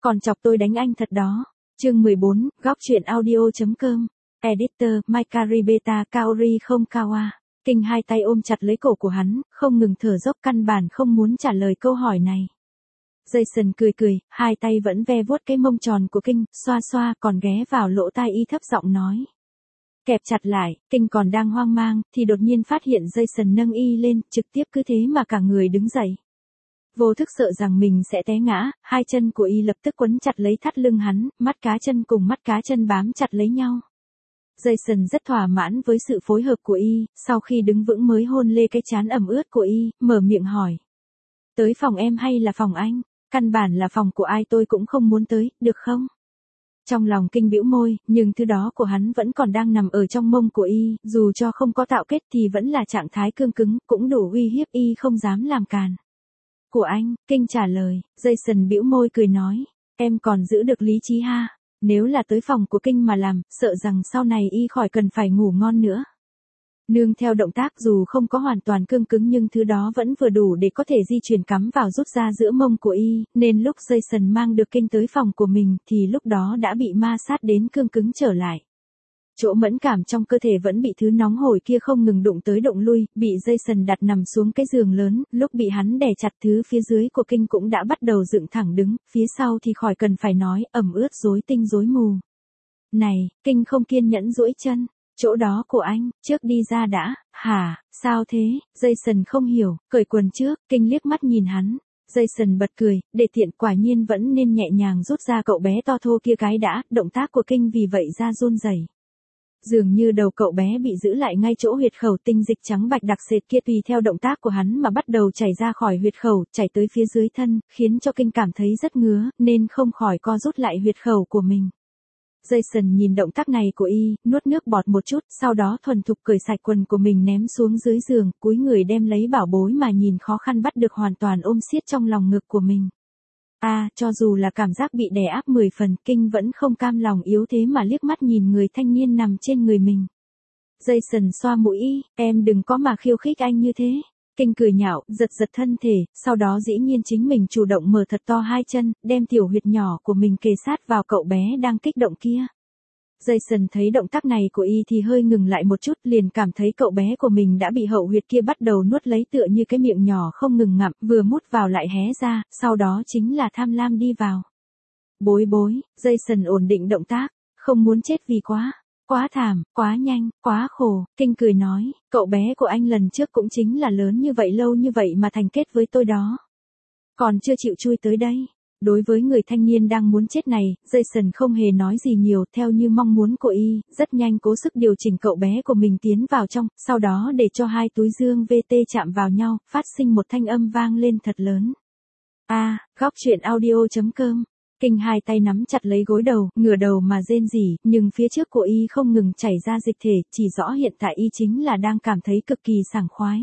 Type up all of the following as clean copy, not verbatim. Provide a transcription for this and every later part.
Còn chọc tôi đánh anh thật đó. Chương 14, góc truyện audio.com. Editor, Makaribeta Kaori không Kawa. Kinh hai tay ôm chặt lấy cổ của hắn, không ngừng thở dốc, căn bản không muốn trả lời câu hỏi này. Jason cười cười, hai tay vẫn ve vuốt cái mông tròn của Kinh, xoa xoa, còn ghé vào lỗ tai y thấp giọng nói. Kẹp chặt lại, Kinh còn đang hoang mang, thì đột nhiên phát hiện Jason nâng y lên, trực tiếp cứ thế mà cả người đứng dậy. Vô thức sợ rằng mình sẽ té ngã, hai chân của y lập tức quấn chặt lấy thắt lưng hắn, mắt cá chân cùng mắt cá chân bám chặt lấy nhau. Jason rất thỏa mãn với sự phối hợp của y, sau khi đứng vững mới hôn lê cái trán ẩm ướt của y, mở miệng hỏi. Tới phòng em hay là phòng anh? Căn bản là phòng của ai tôi cũng không muốn tới, được không? Trong lòng Kinh bĩu môi, nhưng thứ đó của hắn vẫn còn đang nằm ở trong mông của y, dù cho không có tạo kết thì vẫn là trạng thái cương cứng, cũng đủ uy hiếp y không dám làm càn. Của anh, Kinh trả lời. Jason bĩu môi cười nói, em còn giữ được lý trí ha, nếu là tới phòng của Kinh mà làm, sợ rằng sau này y khỏi cần phải ngủ ngon nữa. Nương theo động tác dù không có hoàn toàn cương cứng nhưng thứ đó vẫn vừa đủ để có thể di chuyển cắm vào rút ra giữa mông của y, nên lúc Jason mang được Kinh tới phòng của mình thì lúc đó đã bị ma sát đến cương cứng trở lại. Chỗ mẫn cảm trong cơ thể vẫn bị thứ nóng hổi kia không ngừng đụng tới đụng lui, bị Jason đặt nằm xuống cái giường lớn, lúc bị hắn đè chặt thứ phía dưới của Kinh cũng đã bắt đầu dựng thẳng đứng, phía sau thì khỏi cần phải nói, ẩm ướt rối tinh rối mù. Này, Kinh không kiên nhẫn duỗi chân, chỗ đó của anh, trước đi ra đã, hả, sao thế, Jason không hiểu, cởi quần trước, Kinh liếc mắt nhìn hắn. Jason bật cười, để tiện quả nhiên vẫn nên nhẹ nhàng rút ra cậu bé to thô kia cái đã, động tác của Kinh vì vậy ra run rẩy. Dường như đầu cậu bé bị giữ lại ngay chỗ huyệt khẩu, tinh dịch trắng bạch đặc sệt kia tùy theo động tác của hắn mà bắt đầu chảy ra khỏi huyệt khẩu, chảy tới phía dưới thân, khiến cho Kinh cảm thấy rất ngứa, nên không khỏi co rút lại huyệt khẩu của mình. Jason nhìn động tác này của y, nuốt nước bọt một chút, sau đó thuần thục cởi sạch quần của mình ném xuống dưới giường, cúi người đem lấy bảo bối mà nhìn khó khăn bắt được hoàn toàn ôm siết trong lòng ngực của mình. Cho dù là cảm giác bị đè áp 10 phần, Kinh vẫn không cam lòng yếu thế mà liếc mắt nhìn người thanh niên nằm trên người mình. Jason xoa mũi, em đừng có mà khiêu khích anh như thế. Kinh cười nhạo, giật giật thân thể, sau đó dĩ nhiên chính mình chủ động mở thật to hai chân, đem tiểu huyệt nhỏ của mình kề sát vào cậu bé đang kích động kia. Jason thấy động tác này của y thì hơi ngừng lại một chút, liền cảm thấy cậu bé của mình đã bị hậu huyệt kia bắt đầu nuốt lấy tựa như cái miệng nhỏ không ngừng ngậm, vừa mút vào lại hé ra, sau đó chính là tham lam đi vào. Bối bối, Jason ổn định động tác, không muốn chết vì quá thảm, quá nhanh, quá khổ, Kinh cười nói, cậu bé của anh lần trước cũng chính là lớn như vậy lâu như vậy mà thành kết với tôi đó. Còn chưa chịu chui tới đây. Đối với người thanh niên đang muốn chết này, Jason không hề nói gì nhiều, theo như mong muốn của y, rất nhanh cố sức điều chỉnh cậu bé của mình tiến vào trong, sau đó để cho hai túi dương VT chạm vào nhau, phát sinh một thanh âm vang lên thật lớn. Góc truyện audio.com. Kinh hai tay nắm chặt lấy gối đầu, ngửa đầu mà rên rỉ, nhưng phía trước của y không ngừng chảy ra dịch thể, chỉ rõ hiện tại y chính là đang cảm thấy cực kỳ sảng khoái.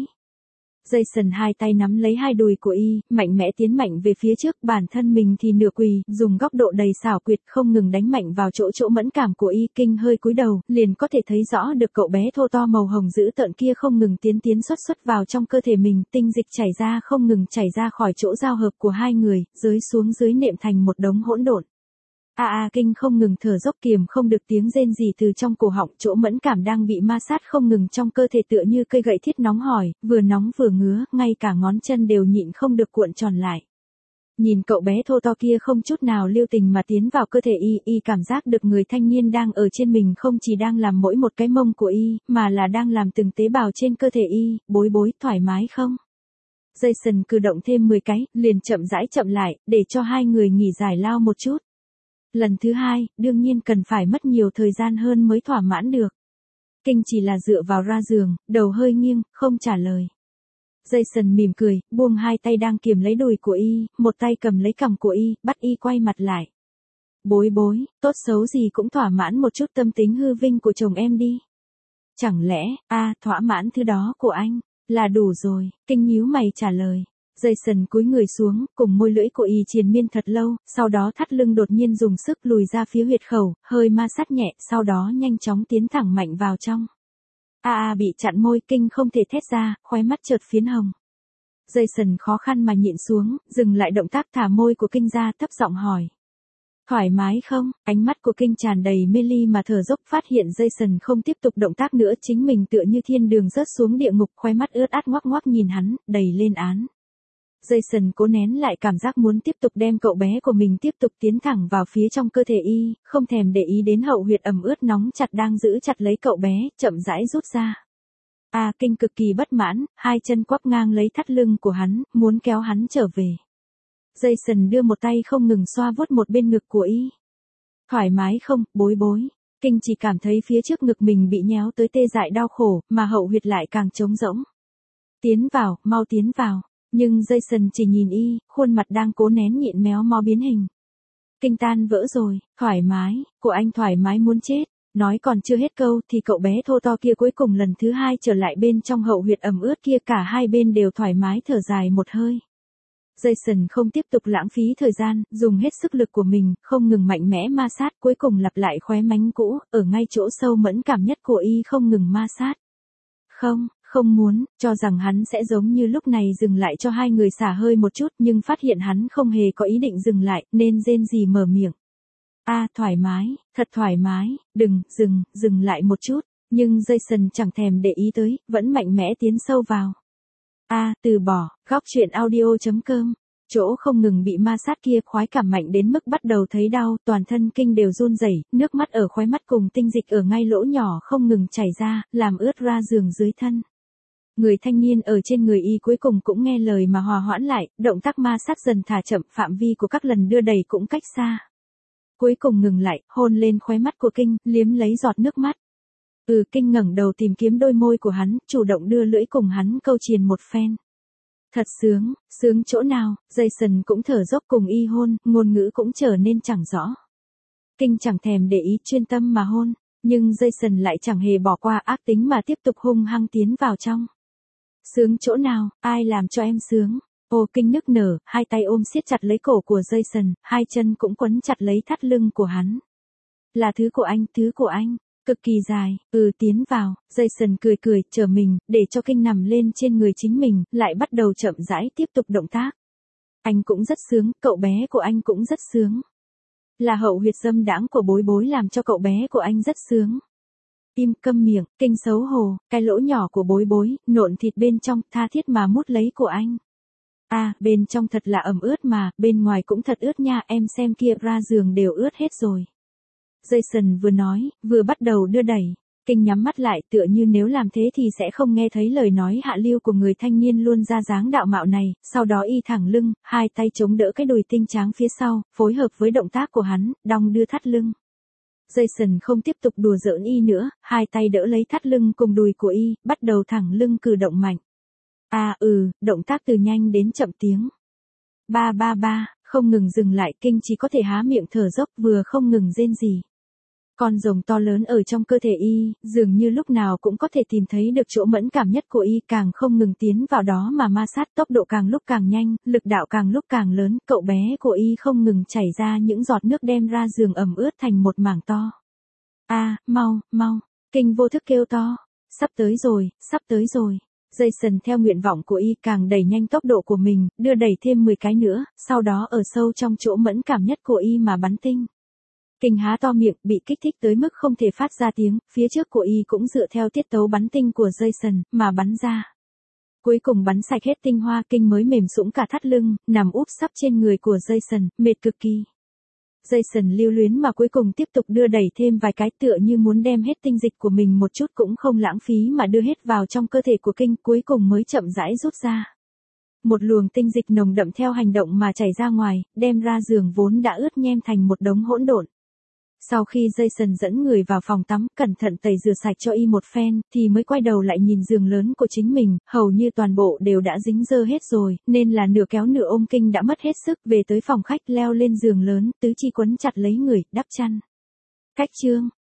Jason hai tay nắm lấy hai đùi của y, mạnh mẽ tiến mạnh về phía trước, bản thân mình thì nửa quỳ, dùng góc độ đầy xảo quyệt không ngừng đánh mạnh vào chỗ mẫn cảm của y. Kinh hơi cúi đầu, liền có thể thấy rõ được cậu bé thô to màu hồng dữ tợn kia không ngừng tiến xuất vào trong cơ thể mình, tinh dịch chảy ra không ngừng chảy ra khỏi chỗ giao hợp của hai người, rơi xuống dưới nệm thành một đống hỗn độn. Kinh không ngừng thở dốc kiềm không được tiếng rên rỉ từ trong cổ họng, chỗ mẫn cảm đang bị ma sát không ngừng trong cơ thể tựa như cây gậy thiết nóng hổi, vừa nóng vừa ngứa, ngay cả ngón chân đều nhịn không được cuộn tròn lại. Nhìn cậu bé thô to kia không chút nào lưu tình mà tiến vào cơ thể y cảm giác được người thanh niên đang ở trên mình không chỉ đang làm mỗi một cái mông của y, mà là đang làm từng tế bào trên cơ thể y, bối, thoải mái không? Jason cử động thêm 10 cái, liền chậm rãi chậm lại, để cho hai người nghỉ giải lao một chút. Lần thứ hai, đương nhiên cần phải mất nhiều thời gian hơn mới thỏa mãn được. Kinh chỉ là dựa vào ra giường, đầu hơi nghiêng, không trả lời. Jason mỉm cười, buông hai tay đang kiềm lấy đùi của y, một tay cầm lấy cằm của y, bắt y quay mặt lại. Bối, tốt xấu gì cũng thỏa mãn một chút tâm tính hư vinh của chồng em đi. Chẳng lẽ, thỏa mãn thứ đó của anh, là đủ rồi, Kinh nhíu mày trả lời. Jason cúi người xuống, cùng môi lưỡi của y triền miên thật lâu, sau đó thắt lưng đột nhiên dùng sức lùi ra phía huyệt khẩu, hơi ma sát nhẹ, sau đó nhanh chóng tiến thẳng mạnh vào trong. Bị chặn môi, Kinh không thể thét ra, khóe mắt chợt phiến hồng. Jason khó khăn mà nhịn xuống, dừng lại động tác thả môi của Kinh ra, thấp giọng hỏi. Thoải mái không? Ánh mắt của Kinh tràn đầy mê ly mà thở dốc, phát hiện Jason không tiếp tục động tác nữa, chính mình tựa như thiên đường rớt xuống địa ngục, khóe mắt ướt át ngoác ngoác nhìn hắn, đầy lên án. Jason cố nén lại cảm giác muốn tiếp tục đem cậu bé của mình tiếp tục tiến thẳng vào phía trong cơ thể y, không thèm để ý đến hậu huyệt ẩm ướt nóng chặt đang giữ chặt lấy cậu bé, chậm rãi rút ra. Kinh cực kỳ bất mãn, hai chân quắp ngang lấy thắt lưng của hắn, muốn kéo hắn trở về. Jason đưa một tay không ngừng xoa vuốt một bên ngực của y. Thoải mái không, bối bối. Kinh chỉ cảm thấy phía trước ngực mình bị nhéo tới tê dại đau khổ, mà hậu huyệt lại càng trống rỗng. Tiến vào, mau tiến vào. Nhưng Jason chỉ nhìn y, khuôn mặt đang cố nén nhịn méo mó biến hình. Kinh tan vỡ rồi, thoải mái, của anh thoải mái muốn chết. Nói còn chưa hết câu thì cậu bé thô to kia cuối cùng lần thứ hai trở lại bên trong hậu huyệt ẩm ướt kia, cả hai bên đều thoải mái thở dài một hơi. Jason không tiếp tục lãng phí thời gian, dùng hết sức lực của mình, không ngừng mạnh mẽ ma sát, cuối cùng lặp lại khóe mánh cũ, ở ngay chỗ sâu mẫn cảm nhất của y không ngừng ma sát. Không muốn, cho rằng hắn sẽ giống như lúc này dừng lại cho hai người xả hơi một chút, nhưng phát hiện hắn không hề có ý định dừng lại, nên rên rỉ mở miệng. Thoải mái, thật thoải mái, đừng, dừng lại một chút, nhưng Jason chẳng thèm để ý tới, vẫn mạnh mẽ tiến sâu vào. Từ bỏ, góc truyện audio.com. Chỗ không ngừng bị ma sát kia khoái cảm mạnh đến mức bắt đầu thấy đau, toàn thân Kinh đều run rẩy, nước mắt ở khóe mắt cùng tinh dịch ở ngay lỗ nhỏ không ngừng chảy ra, làm ướt ra giường dưới thân. Người thanh niên ở trên người y cuối cùng cũng nghe lời mà hòa hoãn lại, động tác ma sát dần thả chậm, phạm vi của các lần đưa đẩy cũng cách xa. Cuối cùng ngừng lại, hôn lên khóe mắt của Kinh, liếm lấy giọt nước mắt. Kinh ngẩng đầu tìm kiếm đôi môi của hắn, chủ động đưa lưỡi cùng hắn câu triền một phen. Thật sướng chỗ nào, Jason cũng thở dốc cùng y hôn, ngôn ngữ cũng trở nên chẳng rõ. Kinh chẳng thèm để ý, chuyên tâm mà hôn, nhưng Jason lại chẳng hề bỏ qua ác tính mà tiếp tục hung hăng tiến vào trong. Sướng chỗ nào, ai làm cho em sướng? Kinh nức nở, hai tay ôm siết chặt lấy cổ của Jason, hai chân cũng quấn chặt lấy thắt lưng của hắn. Là thứ của anh. Cực kỳ dài, tiến vào, Jason cười, chờ mình, để cho Kinh nằm lên trên người chính mình, lại bắt đầu chậm rãi tiếp tục động tác. Anh cũng rất sướng, cậu bé của anh cũng rất sướng. Là hậu huyệt dâm đãng của bối bối làm cho cậu bé của anh rất sướng. Im câm miệng, Kinh xấu hổ, cái lỗ nhỏ của bối bối, nộn thịt bên trong, tha thiết mà mút lấy của anh. Bên trong thật là ẩm ướt mà, bên ngoài cũng thật ướt nha, em xem kia, ra giường đều ướt hết rồi. Jason vừa nói, vừa bắt đầu đưa đẩy. Kinh nhắm mắt lại, tựa như nếu làm thế thì sẽ không nghe thấy lời nói hạ lưu của người thanh niên luôn ra dáng đạo mạo này, sau đó y thẳng lưng, hai tay chống đỡ cái đùi tinh tráng phía sau, phối hợp với động tác của hắn, đong đưa thắt lưng. Jason không tiếp tục đùa giỡn y nữa, hai tay đỡ lấy thắt lưng cùng đùi của y, bắt đầu thẳng lưng cử động mạnh. Động tác từ nhanh đến chậm tiếng. Ba, không ngừng dừng lại, Kinh chỉ có thể há miệng thở dốc, vừa không ngừng rên rỉ. Con rồng to lớn ở trong cơ thể y, dường như lúc nào cũng có thể tìm thấy được chỗ mẫn cảm nhất của y, càng không ngừng tiến vào đó mà ma sát, tốc độ càng lúc càng nhanh, lực đạo càng lúc càng lớn, cậu bé của y không ngừng chảy ra những giọt nước đem ra giường ẩm ướt thành một mảng to. Mau, Kinh vô thức kêu to, sắp tới rồi. Jason theo nguyện vọng của y càng đẩy nhanh tốc độ của mình, đưa đẩy thêm 10 cái nữa, sau đó ở sâu trong chỗ mẫn cảm nhất của y mà bắn tinh. Kinh há to miệng, bị kích thích tới mức không thể phát ra tiếng, phía trước của y cũng dựa theo tiết tấu bắn tinh của Jason, mà bắn ra. Cuối cùng bắn sạch hết tinh hoa, Kinh mới mềm sũng cả thắt lưng, nằm úp sấp trên người của Jason, mệt cực kỳ. Jason lưu luyến mà cuối cùng tiếp tục đưa đẩy thêm vài cái, tựa như muốn đem hết tinh dịch của mình một chút cũng không lãng phí mà đưa hết vào trong cơ thể của Kinh, cuối cùng mới chậm rãi rút ra. Một luồng tinh dịch nồng đậm theo hành động mà chảy ra ngoài, đem ra giường vốn đã ướt nhem thành một đống hỗn độn. Sau khi Jason dẫn người vào phòng tắm, cẩn thận tẩy rửa sạch cho y một phen, thì mới quay đầu lại nhìn giường lớn của chính mình, hầu như toàn bộ đều đã dính dơ hết rồi, nên là nửa kéo nửa ôm Kinh đã mất hết sức, về tới phòng khách leo lên giường lớn, tứ chi quấn chặt lấy người, đắp chăn. Cách chương.